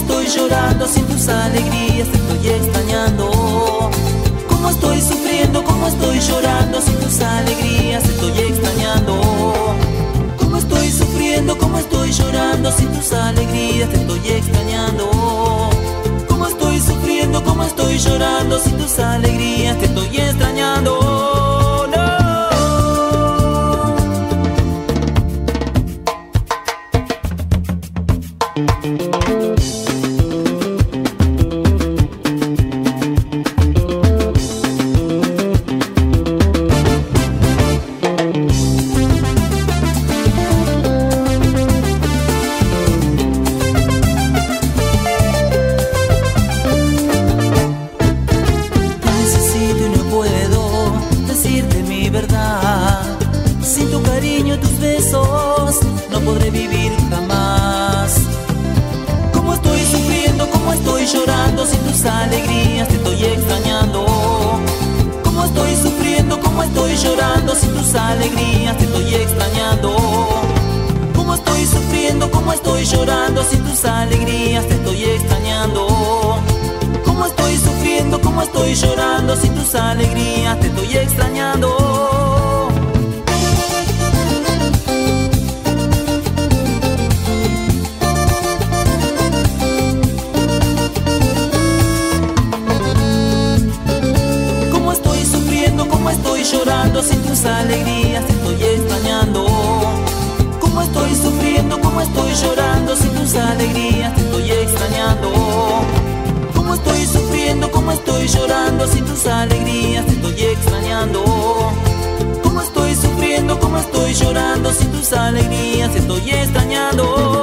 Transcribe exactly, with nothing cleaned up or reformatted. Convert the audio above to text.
estoy llorando sin tus alegrías, te estoy extrañando. Cómo estoy sufriendo, cómo estoy llorando sin tus alegrías, te estoy extrañando. Cómo estoy sufriendo, cómo estoy llorando sin tus alegrías, te estoy extrañando. Cómo estoy sufriendo, cómo estoy llorando sin tus alegrías, te estoy extrañando. Sin tu cariño, tus besos, no podré vivir jamás. Cómo estoy sufriendo, cómo estoy llorando sin tus alegrías, te estoy extrañando. Cómo estoy sufriendo, cómo estoy llorando sin tus alegrías, te estoy extrañando. Cómo estoy sufriendo, cómo estoy llorando sin tus alegrías, te estoy extrañando. Cómo estoy sufriendo, cómo estoy llorando sin tus alegrías, te estoy extrañando. Llorando sin tus alegrías, te estoy extrañando. Cómo estoy sufriendo, cómo estoy llorando sin tus alegrías, te estoy extrañando. Cómo estoy sufriendo, cómo estoy llorando sin tus alegrías, te estoy extrañando. Cómo estoy sufriendo, cómo estoy llorando sin tus alegrías, te estoy extrañando.